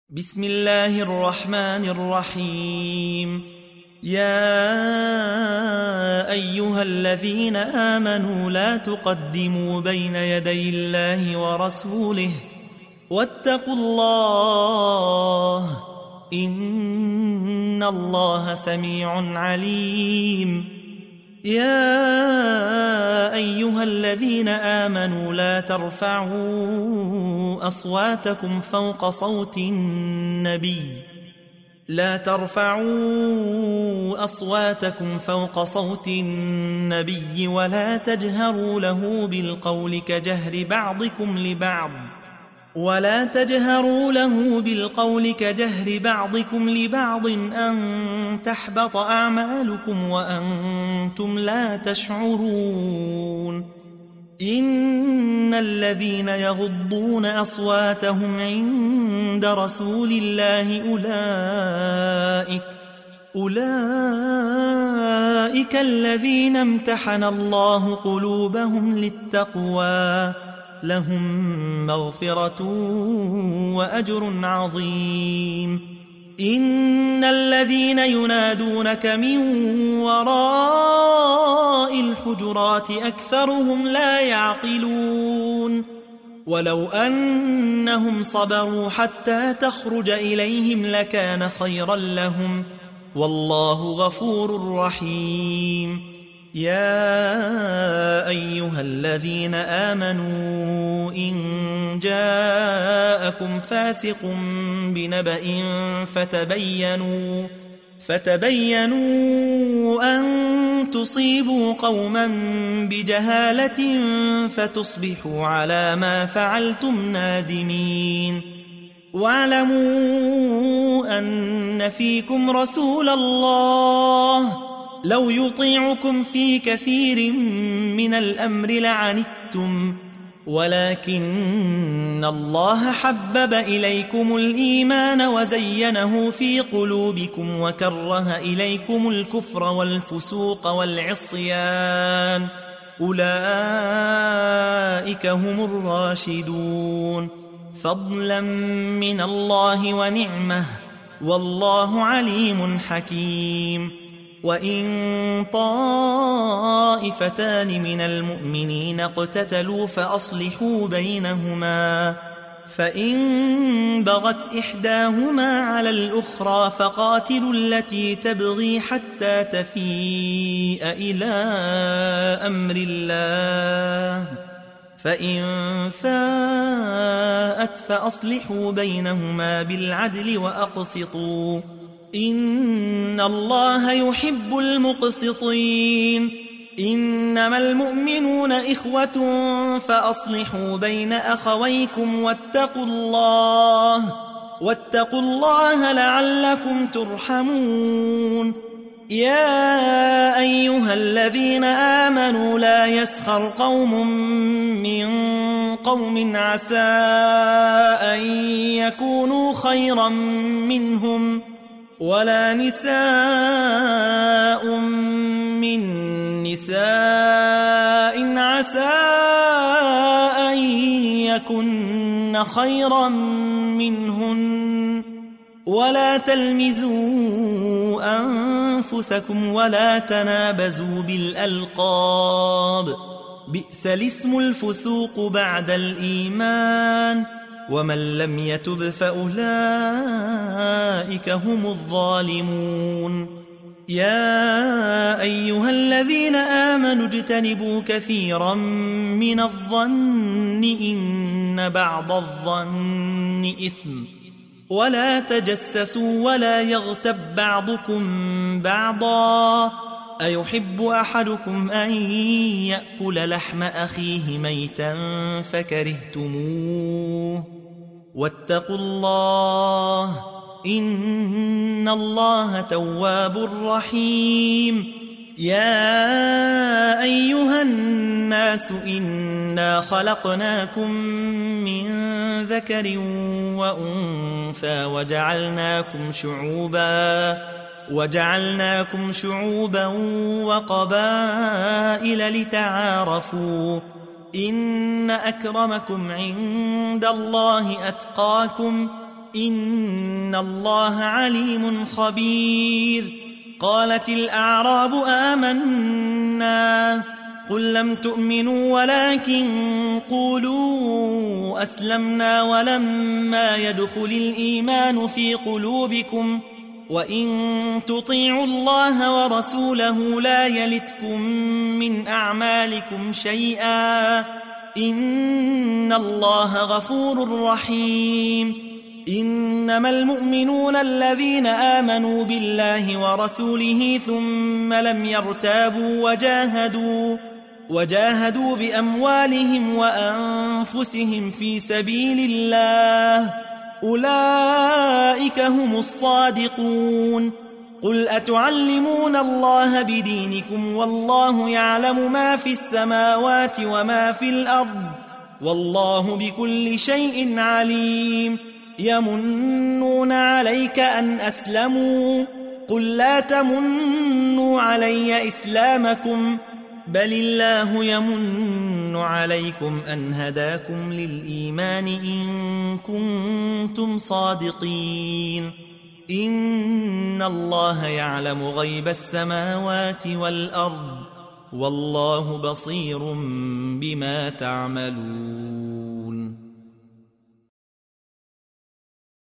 بسم الله الرحمن الرحيم. يا أيها الذين آمنوا لا تقدموا بين يدي الله ورسوله واتقوا الله إن الله سميع عليم. يا أيها الذين آمنوا لا ترفعوا أصواتكم فوق صوت النبي ولا تجهروا له بالقول كجهر بعضكم لبعض أن تحبط أعمالكم وأنتم لا تشعرون. إن الذين يغضون أصواتهم عند رسول الله أولئك الذين امتحن الله قلوبهم للتقوى لهم مغفرة وأجر عظيم. إن الذين ينادونك من وراء الحجرات أكثرهم لا يعقلون. ولو أنهم صبروا حتى تخرج إليهم لكان خيرا لهم والله غفور رحيم. يا أيها الذين آمنوا إن جاءكم فاسق بنبأ فتبينوا أن تصيبوا قوما بجهالة فتصبحوا على ما فعلتم نادمين. واعلموا أن فيكم رسول الله لو يطيعكم في كثير من الأمر لعنتم ولكن الله حبب إليكم الإيمان وزينه في قلوبكم وكره إليكم الكفر والفسوق والعصيان أولئك هم الراشدون فضلا من الله ونعمه والله عليم حكيم. وإن طائفتان من المؤمنين اقتتلوا فأصلحوا بينهما فإن بغت إحداهما على الأخرى فقاتلوا التي تبغي حتى تفيء إلى أمر الله فإن فاءت فأصلحوا بينهما بالعدل وأقسطوا إن الله يحب المقسطين. إنما المؤمنون إخوة فأصلحوا بين أخويكم واتقوا الله لعلكم ترحمون. يا أيها الذين آمنوا لا يسخر قوم من قوم عسى أن يكونوا خيرا منهم ولا نساء من نساء عسى أن يكن خيرا منهن ولا تلمزوا أنفسكم ولا تنابزوا بالألقاب بئس الاسم الفسوق بعد الإيمان ومن لم يتب فأولئك هم الظالمون. يا أيها الذين آمنوا اجتنبوا كثيرا من الظن إن بعض الظن إثم ولا تجسسوا ولا يغتب بعضكم بعضا أيحب أحدكم أن يأكل لحم أخيه ميتا فكرهتموه واتقوا الله إن الله تواب رحيم. يا أيها الناس إنا خلقناكم من ذكر وأنثى وجعلناكم شعوبا وقبائل لتعارفوا إن أكرمكم عند الله أتقاكم إن الله عليم خبير. قالت الأعراب آمنا قل لم تؤمنوا ولكن قولوا أسلمنا ولما يدخل الإيمان في قلوبكم وإن تطيعوا الله ورسوله لا يلتكم من أعمالكم شيئا إن الله غفور رحيم. إنما المؤمنون الذين آمنوا بالله ورسوله ثم لم يرتابوا وجاهدوا بأموالهم وأنفسهم في سبيل الله أولئك هم الصادقون. قل أتعلمون الله بدينكم والله يعلم ما في السماوات وما في الأرض والله بكل شيء عليم. يمنون عليك أن أسلموا قل لا تمنوا علي إسلامكم بل الله يمن عليكم أن هداكم للإيمان إن كنتم صادقين. إن الله يعلم غيب السماوات والأرض والله بصير بما تعملون.